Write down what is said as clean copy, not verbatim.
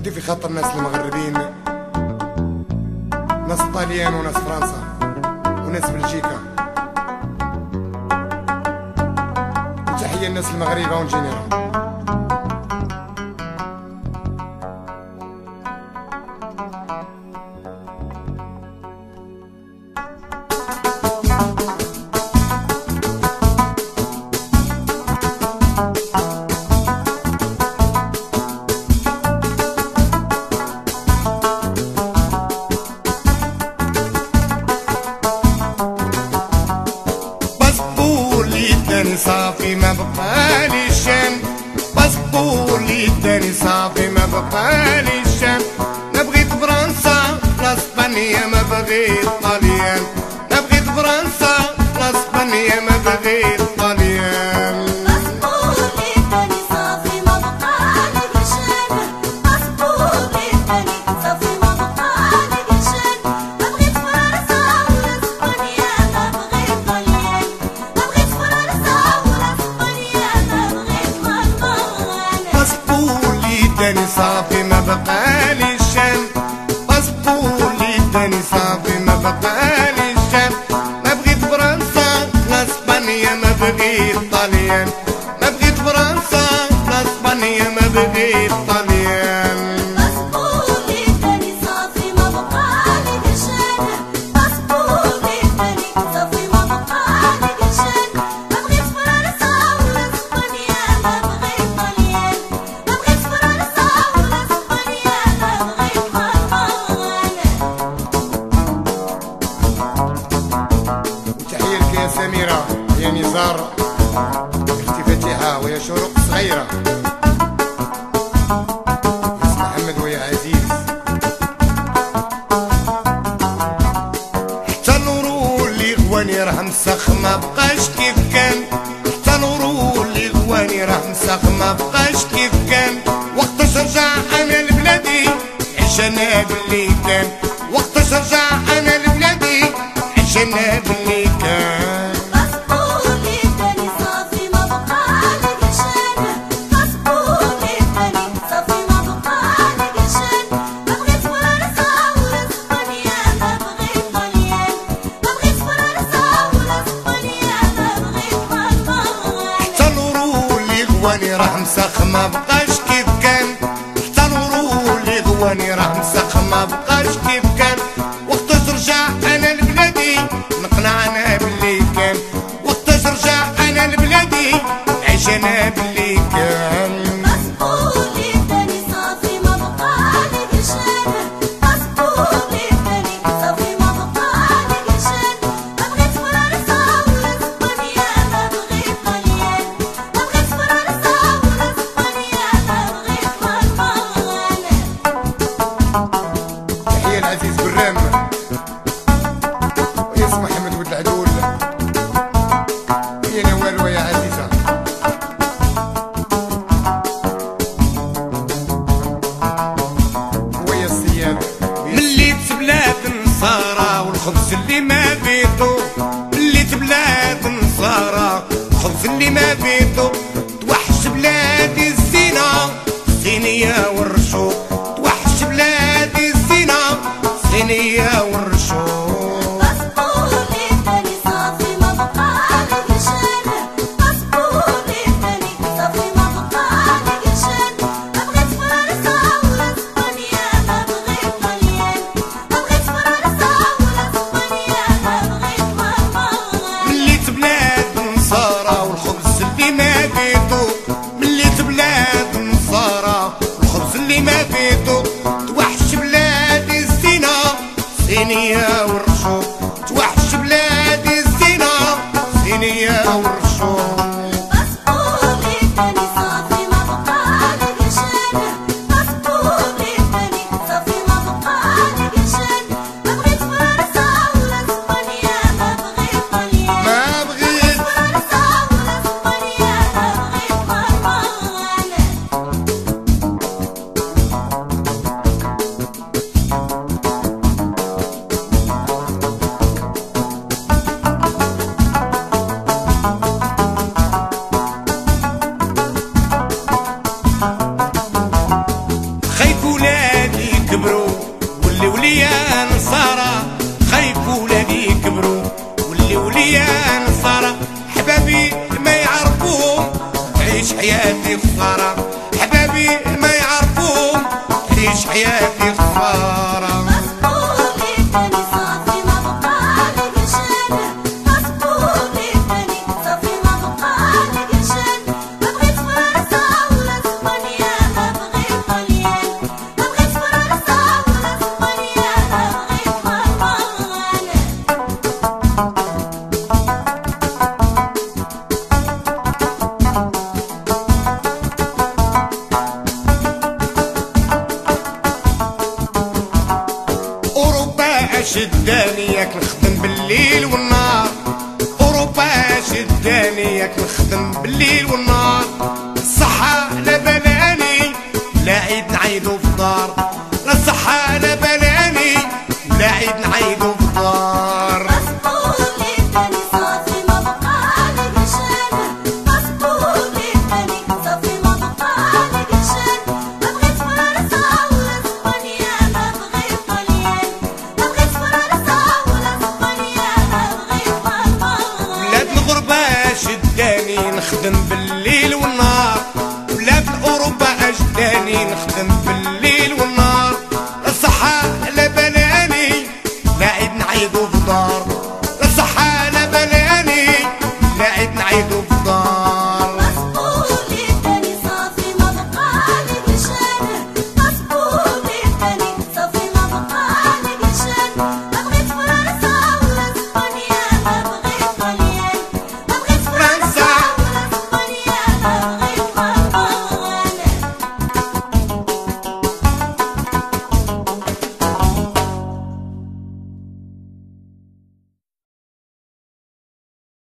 ودي في خاطر الناس المغربين، ناس طاليان وناس فرنسا وناس بلجيكا، وتحية الناس المغاربة ونجينيرا. صافي ما بقالي شان، باسبوري تاني صافي ما بقالي شان. ما بغيت فرنسا لا اسبانيا، ما بغيت طاليان، ما بغيت فرنسا لا اسبانيا، ما بغيت طاليان. باسبوري تاني صافي ما بقالي شان، باسبوري تاني صافي ما بقالي شان. ما بغيت فرنسا ولا اسبانيا، ما بغيت طاليان، ما بغيت فرنسا ولا اسبانيا، ما بغيت طاليان. باسبوري تاني صافي ما بقالي شان، باسبوري تاني صافي ما بقالي شان. ما بغيت فرنسا لا اسبانيا، ما بغيت طاليان، ما بغيت فرنسا لا اسبانيا، ما بغيت طاليان. باسبوري تاني صافي ما بقالي شان، باسبوري تاني صافي ما بقالي شان. ما بغيت فرنسا ولا اسبانيا، ما بغيت طاليان، ما بغيت فرنسا ولا اسبانيا، ما بغيت طاليان. وتحية لك يا سميرة يا نزار، اختي فاتحة ويا شروق صغيرة، يا محمد ويا عزيز. حتى نورو اللي غواني راه مسخ ما بقاش كيف كان، حتى نورو اللي غواني راه مسخ ما بقاش كيف كان. وقتاش رجع انا لبلادي عيش انا باللي كان، وقتاش رجع انا لبلادي عيش انا باللي كان. باسبوري تاني صافي ما بقالي شان، باسبوري تاني صافي ما بقالي شان. ما بغيت فرنسا ولا اسبانيا، ما بغيت طاليان، ما بغيت فرنسا ولا اسبانيا، ما بغيت طاليان. حتى نورو اللي غواني راه مسخ ما بقاش كيف كان، حتى نورو اللي غواني راه مسخ ما بقاش كيف كان. وقتاش رجع انا لبلادي نقنع انا باللي كان، وقتاش رجع انا لبلادي عيش انا باللي كان. باسبوري تاني صافي ما بقالي شان، باسبوري تاني صافي ما بقالي شان. ما بغيت فرنسا ولا اسبانيا، ما بغيت طاليان، ما بغيت فرنسا ولا اسبانيا، ما بغيت طاليان. تحية العزيز برام ويا اسم محمد ولد العدول، ويا نوال ويا عزيزة. ويا الصياد مليت بلاد نصارى والخبز اللي ما بيتو، مليت بلاد نصارى الخبز اللي ما بيتو. توحش بلادي الزينة الصينية والرشوق، توحش بلادي الزينة الصينية والرشوق. باسبوري تاني صافي ما بقالي شان، باسبوري تاني صافي ما بقالي شان. ما بغيت فرنسا ولا اسبانيا، ما بغيت طاليان، ما بغيت فرنسا ولا اسبانيا، ما بغيت طاليان. مليت بلاد نصارى والخبز اللي ما بيتو، مليت بلاد نصارى والخبز اللي ما بيتو. توحش بلادي الزينة الصينية والرشوق، توحش بلادي الزينة الصينية والرشوق. باسبوري تاني صافي ما بقالي شان، باسبوري تاني صافي ما بقالي شان. ما بغيت فرنسا ولا اسبانيا، ما بغيت طاليان، ما بغيت فرنسا ولا اسبانيا، ما بغيت طاليان. خايف ولا حياتي خسارة، حبابي ما يعرفون ليش حياتي خسارة. شداني ياك نخدم بالليل والنهار، أوروبا شداني ياك نخدم بالليل والنهار، الصحة لا بلاني لا عيد نعيدو في الدار، لا الصحة لا بلاني لا عيد نعيدو في الدار. نخدم بالليل والنهار، بلاد أوروبا أجداني نخدم بالليل